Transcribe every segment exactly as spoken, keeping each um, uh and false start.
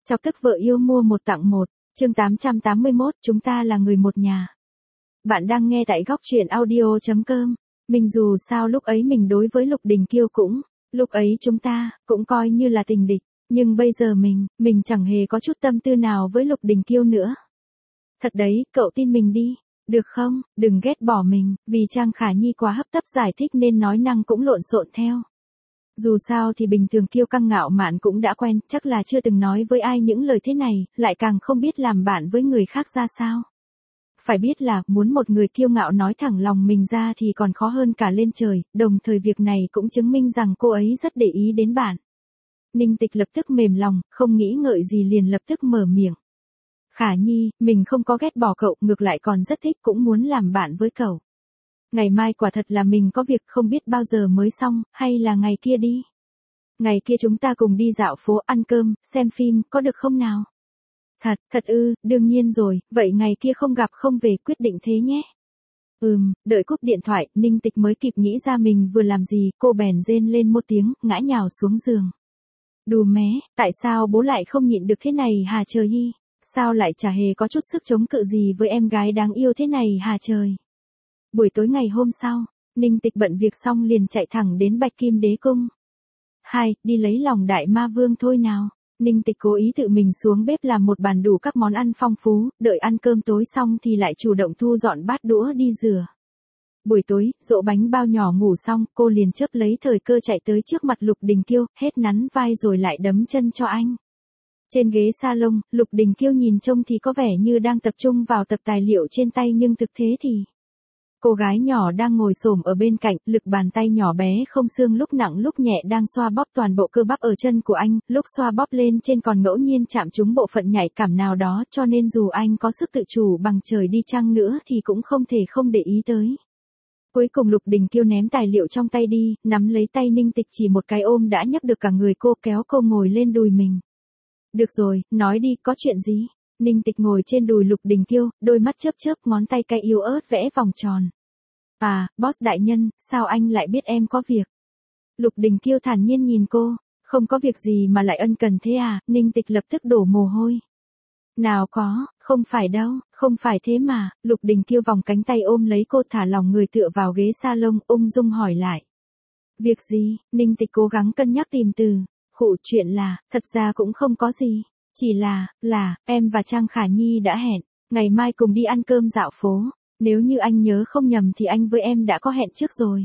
Chọc tức vợ yêu mua một tặng một, chương tám trăm tám mươi mốt, chúng ta là người một nhà. Bạn đang nghe tại góc truyện audio chấm com. Mình dù sao lúc ấy mình đối với Lục Đình Kiêu cũng, lúc ấy chúng ta, cũng coi như là tình địch. Nhưng bây giờ mình, mình chẳng hề có chút tâm tư nào với Lục Đình Kiêu nữa. Thật đấy, cậu tin mình đi. Được không, đừng ghét bỏ mình, vì Trang Khả Nhi quá hấp tấp giải thích nên nói năng cũng lộn xộn theo. Dù sao thì bình thường kiêu căng ngạo mạn cũng đã quen, chắc là chưa từng nói với ai những lời thế này, lại càng không biết làm bạn với người khác ra sao. Phải biết là, muốn một người kiêu ngạo nói thẳng lòng mình ra thì còn khó hơn cả lên trời, đồng thời việc này cũng chứng minh rằng cô ấy rất để ý đến bạn. Ninh Tịch lập tức mềm lòng, không nghĩ ngợi gì liền lập tức mở miệng. Khả Nhi, mình không có ghét bỏ cậu, ngược lại còn rất thích cũng muốn làm bạn với cậu. Ngày mai quả thật là mình có việc không biết bao giờ mới xong, hay là ngày kia đi. Ngày kia chúng ta cùng đi dạo phố, ăn cơm, xem phim, có được không nào? Thật, thật ư, đương nhiên rồi, vậy ngày kia không gặp không về, quyết định thế nhé. Ừm, đợi cúp điện thoại, Ninh Tịch mới kịp nghĩ ra mình vừa làm gì, cô bèn rên lên một tiếng, ngã nhào xuống giường. Đù mé, tại sao bố lại không nhịn được thế này hả trời hi? Sao lại chả hề có chút sức chống cự gì với em gái đáng yêu thế này hả trời? Buổi tối ngày hôm sau, Ninh Tịch bận việc xong liền chạy thẳng đến Bạch Kim Đế Cung. Hai, đi lấy lòng đại ma vương thôi nào. Ninh Tịch cố ý tự mình xuống bếp làm một bàn đủ các món ăn phong phú, đợi ăn cơm tối xong thì lại chủ động thu dọn bát đũa đi rửa. Buổi tối, dỗ bánh bao nhỏ ngủ xong, cô liền chớp lấy thời cơ chạy tới trước mặt Lục Đình Kiêu, hết nắn vai rồi lại đấm chân cho anh. Trên ghế salon, Lục Đình Kiêu nhìn trông thì có vẻ như đang tập trung vào tập tài liệu trên tay nhưng thực tế thì... Cô gái nhỏ đang ngồi xổm ở bên cạnh, lực bàn tay nhỏ bé không xương lúc nặng lúc nhẹ đang xoa bóp toàn bộ cơ bắp ở chân của anh, lúc xoa bóp lên trên còn ngẫu nhiên chạm trúng bộ phận nhạy cảm nào đó, cho nên dù anh có sức tự chủ bằng trời đi chăng nữa thì cũng không thể không để ý tới. Cuối cùng Lục Đình Kiêu ném tài liệu trong tay đi, nắm lấy tay Ninh Tịch chỉ một cái ôm đã nhấc được cả người cô, kéo cô ngồi lên đùi mình. Được rồi, nói đi, có chuyện gì? Ninh Tịch ngồi trên đùi Lục Đình Kiêu, đôi mắt chớp chớp, ngón tay cay yếu ớt vẽ vòng tròn. À, boss đại nhân, sao anh lại biết em có việc? Lục Đình Kiêu thản nhiên nhìn cô, không có việc gì mà lại ân cần thế à? Ninh Tịch lập tức đổ mồ hôi. Nào có, không phải đâu, không phải thế mà. Lục Đình Kiêu vòng cánh tay ôm lấy cô, thả lỏng người tựa vào ghế salon, ung dung hỏi lại. Việc gì? Ninh Tịch cố gắng cân nhắc tìm từ. Khụ, chuyện là, thật ra cũng không có gì. Chỉ là, là, em và Trang Khả Nhi đã hẹn, ngày mai cùng đi ăn cơm dạo phố. Nếu như anh nhớ không nhầm thì anh với em đã có hẹn trước rồi.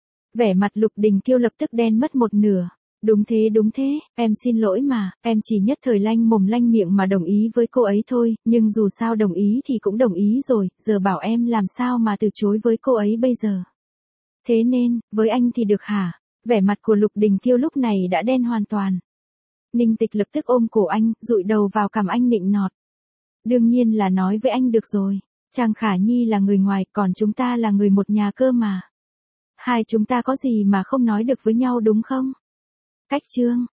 Vẻ mặt Lục Đình Kiêu lập tức đen mất một nửa. Đúng thế đúng thế, em xin lỗi mà, em chỉ nhất thời lanh mồm lanh miệng mà đồng ý với cô ấy thôi, nhưng dù sao đồng ý thì cũng đồng ý rồi, giờ bảo em làm sao mà từ chối với cô ấy bây giờ. Thế nên, với anh thì được hả? Vẻ mặt của Lục Đình Kiêu lúc này đã đen hoàn toàn. Ninh Tịch lập tức ôm cổ anh, dụi đầu vào cằm anh nịnh nọt. Đương nhiên là nói với anh được rồi. Trang Khả Nhi là người ngoài, còn chúng ta là người một nhà cơ mà. Hai chúng ta có gì mà không nói được với nhau đúng không? Cách chương,